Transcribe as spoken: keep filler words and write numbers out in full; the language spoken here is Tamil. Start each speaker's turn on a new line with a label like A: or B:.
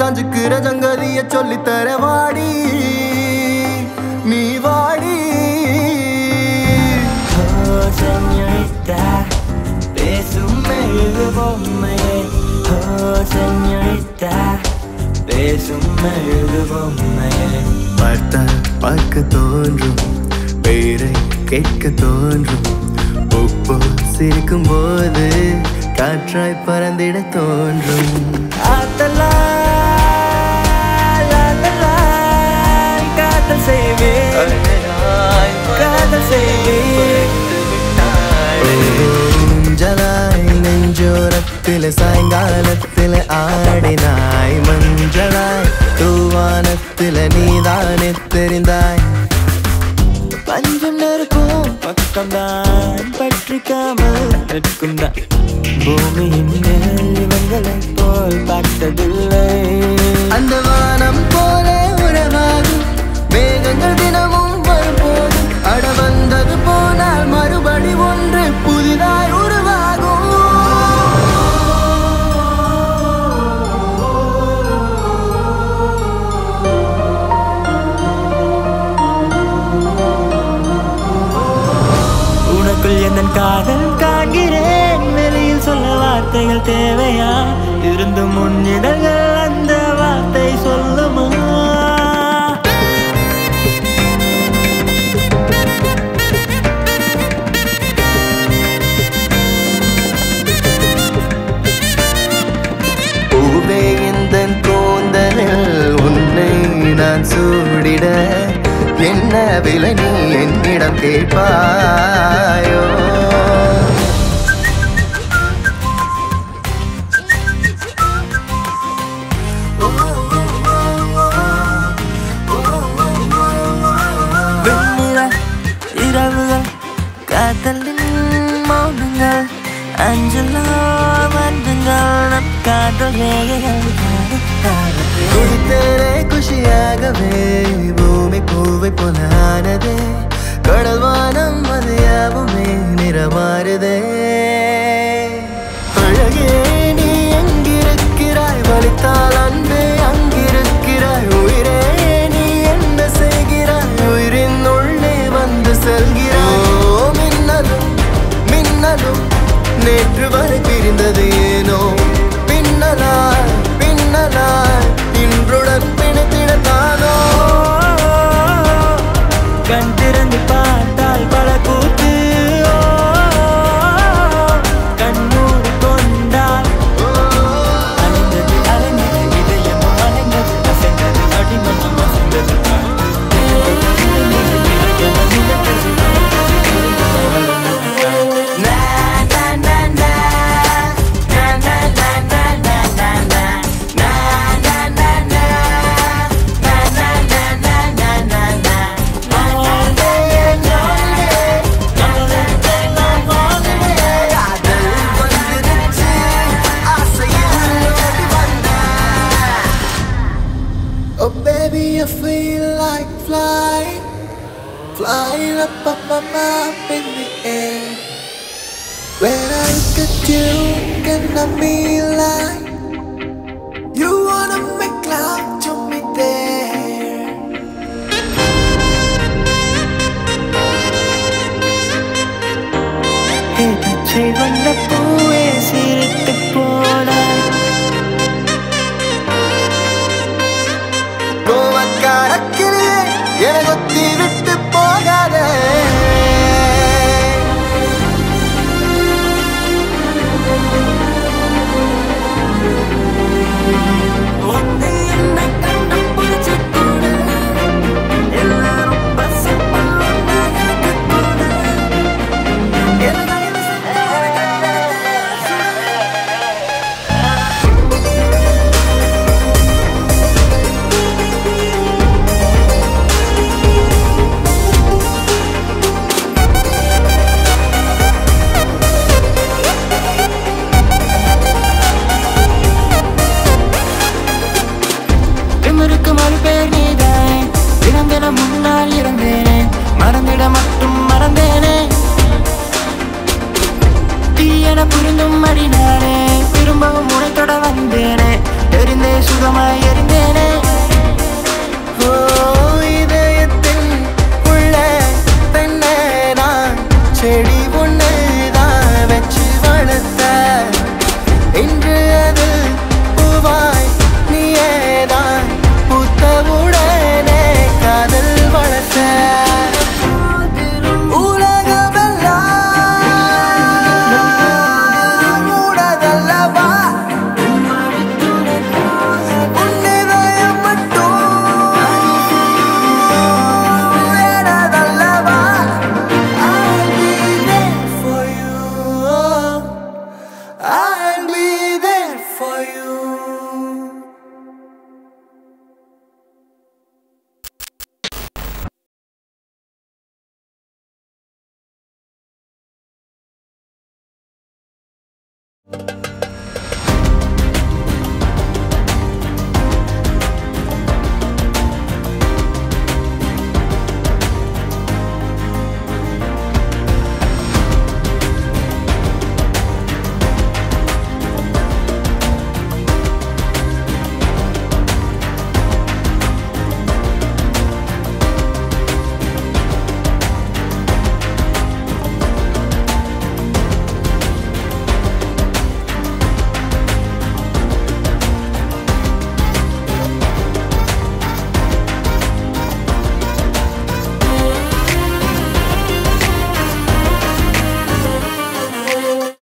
A: காஞ்சுக்கிற சங்கதிய சொல்லித்தர வாடி நீ வாடி.
B: Señorita, பேசும் மெழுகு பொம்மையே. Señorita, பேசும் மெழுகு பொம்மையே.
A: பார்த்தால் பார்க்க தோன்றும், பேரை கேட்க தோன்றும், உப்பு சிரிக்கும் போது காற்றாய் பறந்திட தோன்றும்.
B: ஆத்தலா காதல் செய்வேன், காதல் செய்வேன்.
A: மஞ்சளாய் நெஞ்சோரத்தில சாயங்காலத்தில ஆடினாய், மஞ்சளாய் தூவானத்தில நீதானே தெரிந்தாய்.
B: பஞ்சம் நெருக்கும் பக்கம்தான் பற்றிக்காமல் நிற்கும் தான். பூமியின் மேல் இவங்களை போல் பார்த்ததில்லை.
A: அந்த வானம் போல உறவாகும் மேகங்கள் தினமும் வரும்போது, அட வந்தது போனால் மறுபடி ஒன்று புதிதாய் உருவாகும்.
B: உனக்குள் எந்த காதல் காண்கிறேன், வெளியில் சொல்ல வார்த்தைகள் தேவையா? இருந்து முன்னிடங்கள் அந்த வார்த்தை சொல்லுமா?
A: பூவே இந்த கூந்தலில் உன்னை நான் சூடிட, என்ன விலை நீ என்னிடம் கேட்பாயோ?
B: வெண்ணிற இரவுகள், காதலின் மௌனங்கள், அஞ்சலா வந்துங்கள் நம் காதல் ரேகைகள்.
A: குடித்தேனே குஷியாகவே பூமி பூவை போலானதே, கடல் வானம் அது யாவுமே நிறமாறுதே. அழகே நீ எங்கிருக்கிறாய், வலித்தால் அன்பே அங்கிருக்கிறாய். உயிரே நீ என்ன செய்கிறாய், உயிரின் உள்ளே வந்து செல்கிறாய். ஓ மின்னலும் மின்னலும் நேற்று வரை பிரிந்தது ஏனோ, பின்னலாய் பின்னலாய் இன்றுடன் பிணைத்திடத்தானோ.
B: கண் திறந்து பார்த்தால் பல கூத்து, கண்ணூர் கொண்டால் அலைந்தது அலைந்தது இதயமும் அலைந்தது, அசைந்தது அடிமனம் அசைந்தது.
A: Oh baby, I feel like flying, flying up, up, up, up in the air. When I look at you, can I be like, you wanna make love to me there.
B: பச்சை வண்ண பூவே சிரித்து போனாய்,
A: கோவக்காரக்கிலே என கொத்தி விட்டு போகாதே.
B: ஒன்று என்னை கண்டு பிடிச்சு கூட, எல்லாரும் பசிப்பல் ஒன்றாக கூட. திமிருக்கு மறுபேர் நீதான், தினம் தினம் முன்னால் இருந்தேனே, மறந்திட மட்டும் மறந்தேனே. தீயன புரிந்தும் அடினானே, திரும்பவும் உனைத்தொட வந்தேனே. தெரிந்தே சுகமாய் எறிந்தேனே.
A: ஓ இதயத்தின் உள்ள பெண்ணே நான் செடி ஒன்று தான் வச்சு வளர்த்த. இன்று அது பூவாய் நீயேதான் பூத்தவுடனே காதல் வளர்த்த. I'll be there for you. I'll be there for you.